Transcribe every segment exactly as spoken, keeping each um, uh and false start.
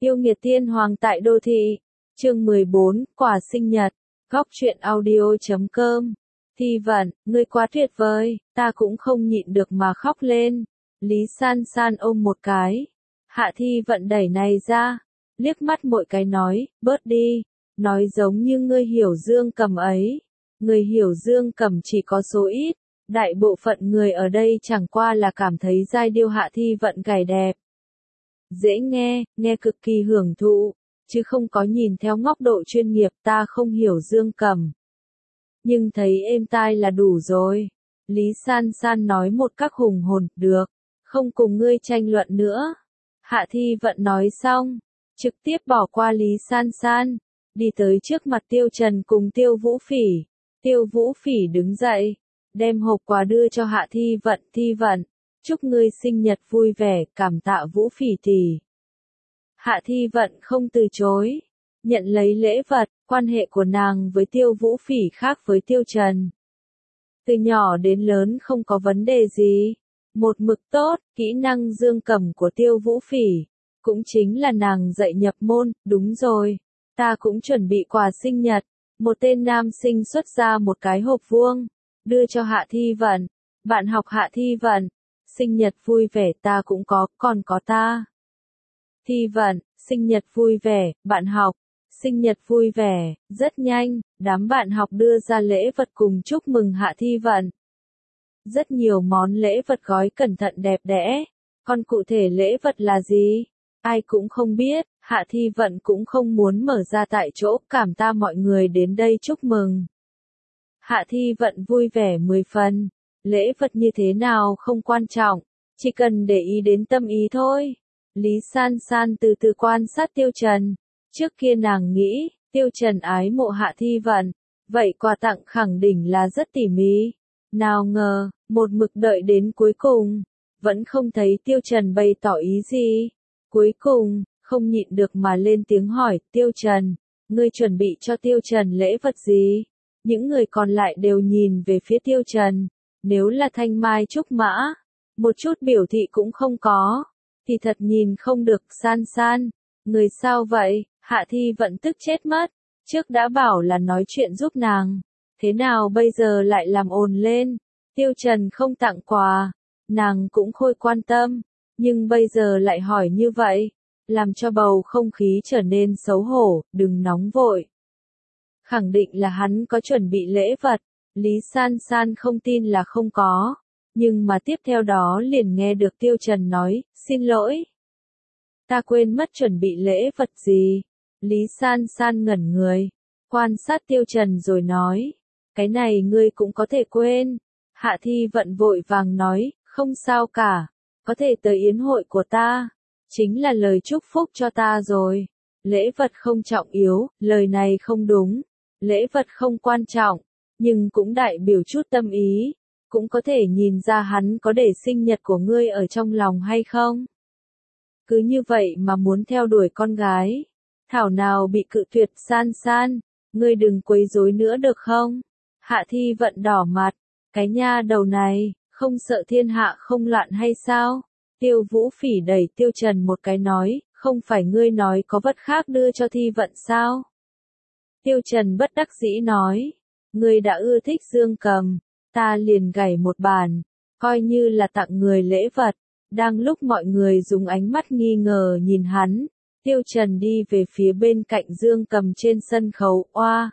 Yêu nghiệt tiên hoàng tại đô thị. Chương mười bốn, quà sinh nhật. Góc truyện audio chấm com. Thi Vận, ngươi quá tuyệt vời, ta cũng không nhịn được mà khóc lên. Lý San San ôm một cái. Hạ Thi Vận đẩy này ra, liếc mắt mỗi cái nói, bớt đi, nói giống như ngươi hiểu Dương Cầm ấy. Người hiểu Dương Cầm chỉ có số ít, đại bộ phận người ở đây chẳng qua là cảm thấy giai điệu Hạ Thi Vận gảy đẹp. Dễ nghe, nghe cực kỳ hưởng thụ, chứ không có nhìn theo góc độ chuyên nghiệp. Ta không hiểu Dương Cầm, nhưng thấy êm tai là đủ rồi. Lý San San nói một cách hùng hồn, được, không cùng ngươi tranh luận nữa. Hạ Thi Vận nói xong, trực tiếp bỏ qua Lý San San, đi tới trước mặt Tiêu Trần cùng Tiêu Vũ Phỉ. Tiêu Vũ Phỉ đứng dậy, đem hộp quà đưa cho Hạ Thi Vận. Thi Vận, chúc ngươi sinh nhật vui vẻ, cảm tạ Vũ Phỉ tỷ. Hạ Thi Vận không từ chối, nhận lấy lễ vật. Quan hệ của nàng với Tiêu Vũ Phỉ khác với Tiêu Trần. Từ nhỏ đến lớn không có vấn đề gì, một mực tốt. Kỹ năng Dương Cầm của Tiêu Vũ Phỉ cũng chính là nàng dạy nhập môn. Đúng rồi, ta cũng chuẩn bị quà sinh nhật. Một tên nam sinh xuất ra một cái hộp vuông, đưa cho Hạ Thi Vận. Bạn học Hạ Thi Vận, sinh nhật vui vẻ, ta cũng có, còn có ta. Thi Vận, sinh nhật vui vẻ, bạn học, sinh nhật vui vẻ. Rất nhanh, đám bạn học đưa ra lễ vật cùng chúc mừng Hạ Thi Vận. Rất nhiều món lễ vật gói cẩn thận đẹp đẽ, còn cụ thể lễ vật là gì, ai cũng không biết. Hạ Thi Vận cũng không muốn mở ra tại chỗ, cảm tạ mọi người đến đây chúc mừng. Hạ Thi Vận vui vẻ mười phần, lễ vật như thế nào không quan trọng, chỉ cần để ý đến tâm ý thôi. Lý San San từ từ quan sát Tiêu Trần, trước kia nàng nghĩ, Tiêu Trần ái mộ Hạ Thi Vận, vậy quà tặng khẳng định là rất tỉ mỉ. Nào ngờ, một mực đợi đến cuối cùng, vẫn không thấy Tiêu Trần bày tỏ ý gì. Cuối cùng, không nhịn được mà lên tiếng hỏi, Tiêu Trần, ngươi chuẩn bị cho Tiêu Trần lễ vật gì? Những người còn lại đều nhìn về phía Tiêu Trần, nếu là thanh mai trúc mã, một chút biểu thị cũng không có, thì thật nhìn không được. San San, người sao vậy? Hạ Thi Vận tức chết mất, trước đã bảo là nói chuyện giúp nàng, thế nào bây giờ lại làm ồn lên? Tiêu Trần không tặng quà, nàng cũng khôi quan tâm, nhưng bây giờ lại hỏi như vậy, làm cho bầu không khí trở nên xấu hổ. Đừng nóng vội, khẳng định là hắn có chuẩn bị lễ vật. Lý San San không tin là không có, nhưng mà tiếp theo đó liền nghe được Tiêu Trần nói, xin lỗi, ta quên mất chuẩn bị lễ vật gì. Lý San San ngẩn người, quan sát Tiêu Trần rồi nói, cái này ngươi cũng có thể quên. Hạ Thi Vận vội vàng nói, không sao cả, có thể tới yến hội của ta, chính là lời chúc phúc cho ta rồi. Lễ vật không trọng yếu, lời này không đúng, lễ vật không quan trọng, nhưng cũng đại biểu chút tâm ý, cũng có thể nhìn ra hắn có để sinh nhật của ngươi ở trong lòng hay không. Cứ như vậy mà muốn theo đuổi con gái, thảo nào bị cự tuyệt. San San, ngươi đừng quấy rối nữa được không? Hạ Thi Vận đỏ mặt, cái nha đầu này, không sợ thiên hạ không loạn hay sao? Tiêu Vũ Phỉ đẩy Tiêu Trần một cái nói, không phải ngươi nói có vật khác đưa cho Thi Vận sao? Tiêu Trần bất đắc dĩ nói, ngươi đã ưa thích Dương Cầm, ta liền gảy một bàn, coi như là tặng người lễ vật. Đang lúc mọi người dùng ánh mắt nghi ngờ nhìn hắn, Tiêu Trần đi về phía bên cạnh Dương Cầm trên sân khấu. Oa,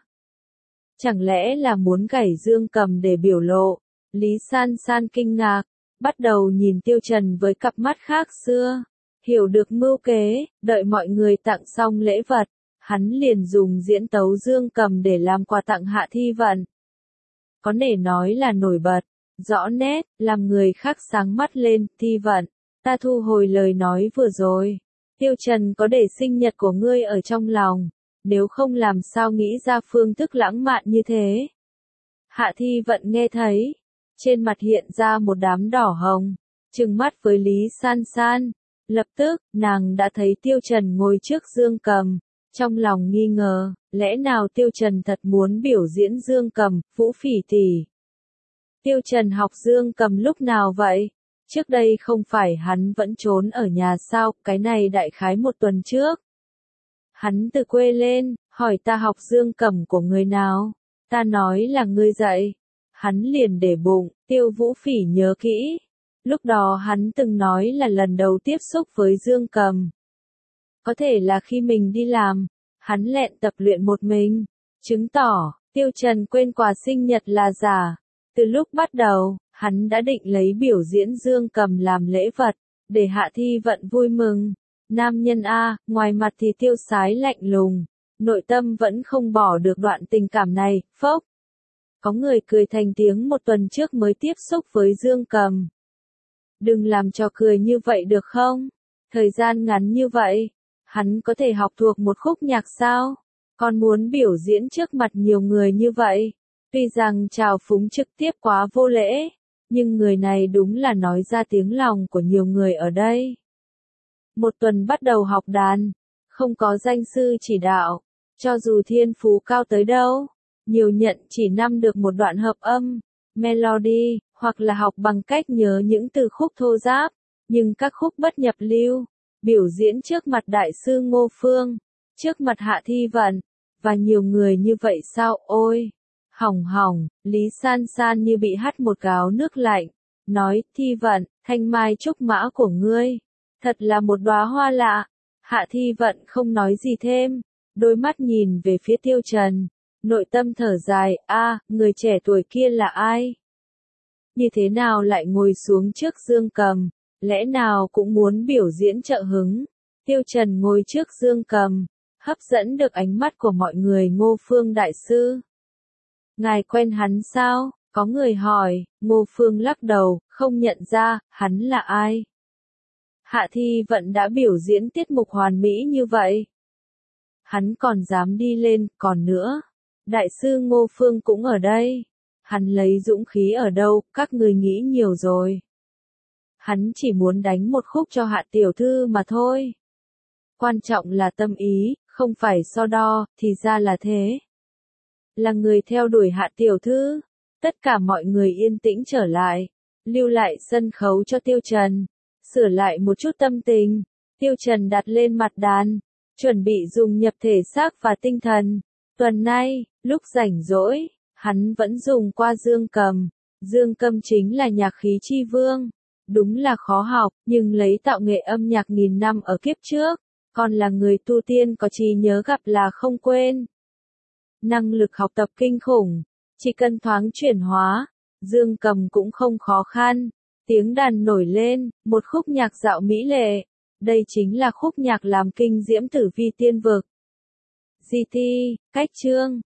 chẳng lẽ là muốn gảy Dương Cầm để biểu lộ? Lý San San kinh ngạc, bắt đầu nhìn Tiêu Trần với cặp mắt khác xưa, hiểu được mưu kế. Đợi mọi người tặng xong lễ vật, hắn liền dùng diễn tấu Dương Cầm để làm quà tặng Hạ Thi Vận. Có thể nói là nổi bật, rõ nét, làm người khác sáng mắt lên. Thi Vận, ta thu hồi lời nói vừa rồi, Tiêu Trần có để sinh nhật của ngươi ở trong lòng, nếu không làm sao nghĩ ra phương thức lãng mạn như thế. Hạ Thi Vận nghe thấy, trên mặt hiện ra một đám đỏ hồng, trừng mắt với Lý San San. Lập tức, nàng đã thấy Tiêu Trần ngồi trước Dương Cầm, trong lòng nghi ngờ, lẽ nào Tiêu Trần thật muốn biểu diễn Dương Cầm? Vũ Phỉ tỷ, Tiêu Trần học Dương Cầm lúc nào vậy? Trước đây không phải hắn vẫn trốn ở nhà sao? Cái này đại khái một tuần trước, Hắn từ quê lên, hỏi ta học dương cầm của người nào. Ta nói là ngươi dạy. Hắn liền để bụng, Tiêu Vũ Phỉ nhớ kỹ. Lúc đó hắn từng nói là lần đầu tiếp xúc với dương cầm. Có thể là khi mình đi làm, hắn lẹn tập luyện một mình, chứng tỏ, Tiêu Trần quên quà sinh nhật là giả. Từ lúc bắt đầu, hắn đã định lấy biểu diễn dương cầm làm lễ vật, để Hạ Thi Vận vui mừng. Nam nhân A, ngoài mặt thì tiêu sái lạnh lùng, nội tâm vẫn không bỏ được đoạn tình cảm này, phốc. Có người cười thành tiếng một tuần trước mới tiếp xúc với dương cầm. Đừng làm trò cười như vậy được không? Thời gian ngắn như vậy, hắn có thể học thuộc một khúc nhạc sao? Còn muốn biểu diễn trước mặt nhiều người như vậy. Tuy rằng chào phúng trực tiếp quá vô lễ, nhưng người này đúng là nói ra tiếng lòng của nhiều người ở đây. Một tuần bắt đầu học đàn, không có danh sư chỉ đạo, cho dù thiên phú cao tới đâu, nhiều nhận chỉ năm được một đoạn hợp âm, melody, hoặc là học bằng cách nhớ những từ khúc thô ráp, nhưng các khúc bất nhập lưu, biểu diễn trước mặt đại sư Ngô Phương, trước mặt Hạ Thi Vận, và nhiều người như vậy sao, ôi, hỏng hỏng, Lý San San như bị hắt một gáo nước lạnh, nói, Thi Vận, thanh mai trúc mã của ngươi, thật là một đóa hoa lạ. Hạ Thi Vận không nói gì thêm, đôi mắt nhìn về phía Tiêu Trần, nội tâm thở dài, a, người trẻ tuổi kia là ai? Như thế nào lại ngồi xuống trước dương cầm, lẽ nào cũng muốn biểu diễn trợ hứng? Tiêu Trần ngồi trước dương cầm, hấp dẫn được ánh mắt của mọi người. Ngô Phương đại sư, ngài quen hắn sao? Có người hỏi. Ngô Phương lắc đầu, không nhận ra, hắn là ai? Hạ Thi Vận đã biểu diễn tiết mục hoàn mỹ như vậy, hắn còn dám đi lên, còn nữa, đại sư Ngô Phương cũng ở đây, hắn lấy dũng khí ở đâu, các người nghĩ nhiều rồi. Hắn chỉ muốn đánh một khúc cho Hạ tiểu thư mà thôi. Quan trọng là tâm ý, không phải so đo, thì ra là thế. Là người theo đuổi Hạ tiểu thư, tất cả mọi người yên tĩnh trở lại, lưu lại sân khấu cho Tiêu Trần, sửa lại một chút tâm tình. Tiêu Trần đặt lên mặt đàn, chuẩn bị dùng nhập thể xác và tinh thần. Tuần nay, lúc rảnh rỗi, hắn vẫn dùng qua dương cầm. Dương cầm chính là nhạc khí chi vương. Đúng là khó học, nhưng lấy tạo nghệ âm nhạc nghìn năm ở kiếp trước, còn là người tu tiên có trí nhớ gặp là không quên. Năng lực học tập kinh khủng, chỉ cần thoáng chuyển hóa, dương cầm cũng không khó khăn. Tiếng đàn nổi lên, một khúc nhạc dạo mỹ lệ. Đây chính là khúc nhạc làm kinh diễm tử vi tiên vực. giê tê, cách chương,